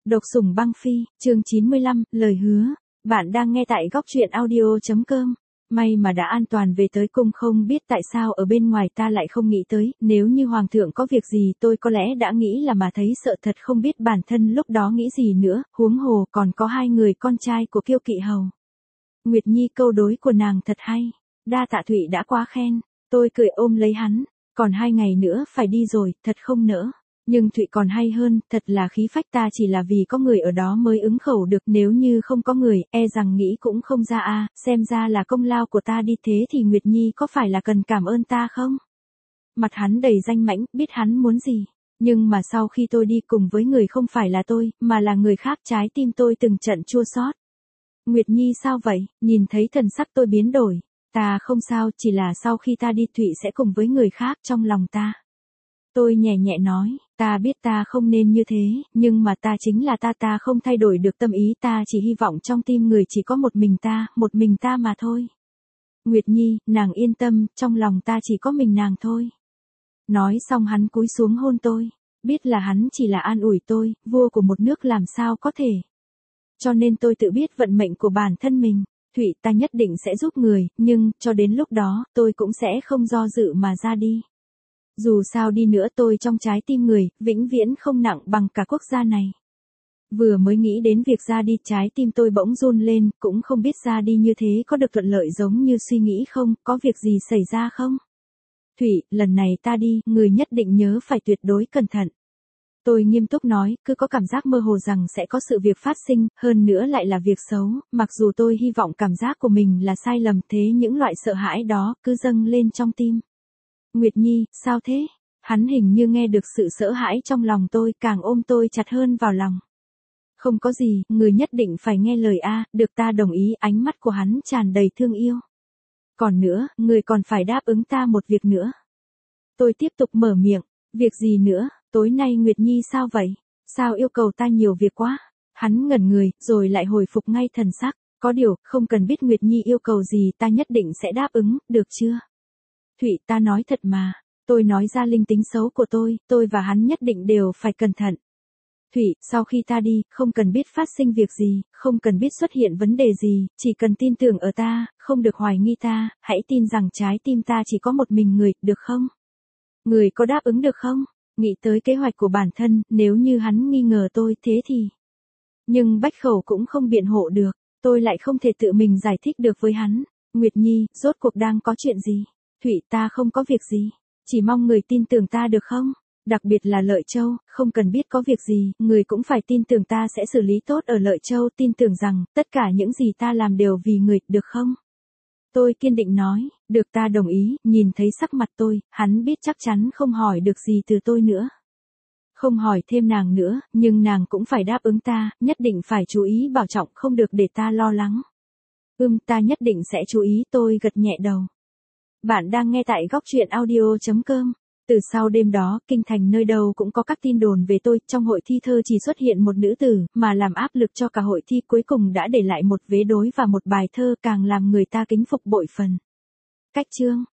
Độc sủng băng phi, chương 95, lời hứa. Bạn đang nghe tại góc truyện audio.com. May mà đã an toàn về tới cung, không biết tại sao ở bên ngoài ta lại không nghĩ tới, nếu như hoàng thượng có việc gì tôi có lẽ đã nghĩ là mà thấy sợ thật, không biết bản thân lúc đó nghĩ gì nữa, huống hồ còn có hai người con trai của Kiêu Kỵ Hầu. Nguyệt Nhi câu đối của nàng thật hay, đa tạ Thụy đã quá khen, tôi cười ôm lấy hắn, còn 2 ngày nữa phải đi rồi, thật không nỡ. Nhưng Thụy còn hay hơn, thật là khí phách, ta chỉ là vì có người ở đó mới ứng khẩu được, nếu như không có người, e rằng nghĩ cũng không ra a, xem ra là công lao của ta đi, thế thì Nguyệt Nhi có phải là cần cảm ơn ta không? Mặt hắn đầy danh mãnh, biết hắn muốn gì. Nhưng mà sau khi tôi đi cùng với người không phải là tôi, mà là người khác, trái tim tôi từng trận chua xót. Nguyệt Nhi sao vậy? Nhìn thấy thần sắc tôi biến đổi. Ta không sao, chỉ là sau khi ta đi Thụy sẽ cùng với người khác trong lòng ta. Tôi nhẹ nhẹ nói, ta biết ta không nên như thế, nhưng mà ta chính là ta không thay đổi được tâm ý, ta chỉ hy vọng trong tim người chỉ có một mình ta mà thôi. Nguyệt Nhi, nàng yên tâm, trong lòng ta chỉ có mình nàng thôi. Nói xong hắn cúi xuống hôn tôi, biết là hắn chỉ là an ủi tôi, vua của một nước làm sao có thể. Cho nên tôi tự biết vận mệnh của bản thân mình, Thụy ta nhất định sẽ giúp người, nhưng, cho đến lúc đó, tôi cũng sẽ không do dự mà ra đi. Dù sao đi nữa tôi trong trái tim người, vĩnh viễn không nặng bằng cả quốc gia này. Vừa mới nghĩ đến việc ra đi, trái tim tôi bỗng run lên, cũng không biết ra đi như thế có được thuận lợi giống như suy nghĩ không, có việc gì xảy ra không? Thụy, lần này ta đi, người nhất định nhớ phải tuyệt đối cẩn thận. Tôi nghiêm túc nói, cứ có cảm giác mơ hồ rằng sẽ có sự việc phát sinh, hơn nữa lại là việc xấu, mặc dù tôi hy vọng cảm giác của mình là sai lầm, thế những loại sợ hãi đó cứ dâng lên trong tim. Nguyệt Nhi, sao thế? Hắn hình như nghe được sự sợ hãi trong lòng tôi, càng ôm tôi chặt hơn vào lòng. Không có gì, người nhất định phải nghe lời a, được ta đồng ý, ánh mắt của hắn tràn đầy thương yêu. Còn nữa, người còn phải đáp ứng ta một việc nữa. Tôi tiếp tục mở miệng, việc gì nữa, tối nay Nguyệt Nhi sao vậy? Sao yêu cầu ta nhiều việc quá? Hắn ngẩn người, rồi lại hồi phục ngay thần sắc, có điều, không cần biết Nguyệt Nhi yêu cầu gì, ta nhất định sẽ đáp ứng, được chưa? Thụy, ta nói thật mà, tôi nói ra linh tính xấu của tôi và hắn nhất định đều phải cẩn thận. Thụy, sau khi ta đi, không cần biết phát sinh việc gì, không cần biết xuất hiện vấn đề gì, chỉ cần tin tưởng ở ta, không được hoài nghi ta, hãy tin rằng trái tim ta chỉ có một mình người, được không? Người có đáp ứng được không? Nghĩ tới kế hoạch của bản thân, nếu như hắn nghi ngờ tôi thế thì... Nhưng bách khẩu cũng không biện hộ được, tôi lại không thể tự mình giải thích được với hắn. Nguyệt Nhi, rốt cuộc đang có chuyện gì? Thụy, ta không có việc gì, chỉ mong người tin tưởng ta được không? Đặc biệt là Lợi Châu, không cần biết có việc gì, người cũng phải tin tưởng ta sẽ xử lý tốt ở Lợi Châu, tin tưởng rằng, tất cả những gì ta làm đều vì người, được không? Tôi kiên định nói, được ta đồng ý, nhìn thấy sắc mặt tôi, hắn biết chắc chắn không hỏi được gì từ tôi nữa. Không hỏi thêm nàng nữa, nhưng nàng cũng phải đáp ứng ta, nhất định phải chú ý bảo trọng, không được để ta lo lắng. Ta nhất định sẽ chú ý, tôi gật nhẹ đầu. Bạn đang nghe tại góc truyện audio.com. Từ sau đêm đó, kinh thành nơi đâu cũng có các tin đồn về tôi, trong hội thi thơ chỉ xuất hiện một nữ tử, mà làm áp lực cho cả hội thi, cuối cùng đã để lại một vế đối và một bài thơ, càng làm người ta kính phục bội phần. Cách chương.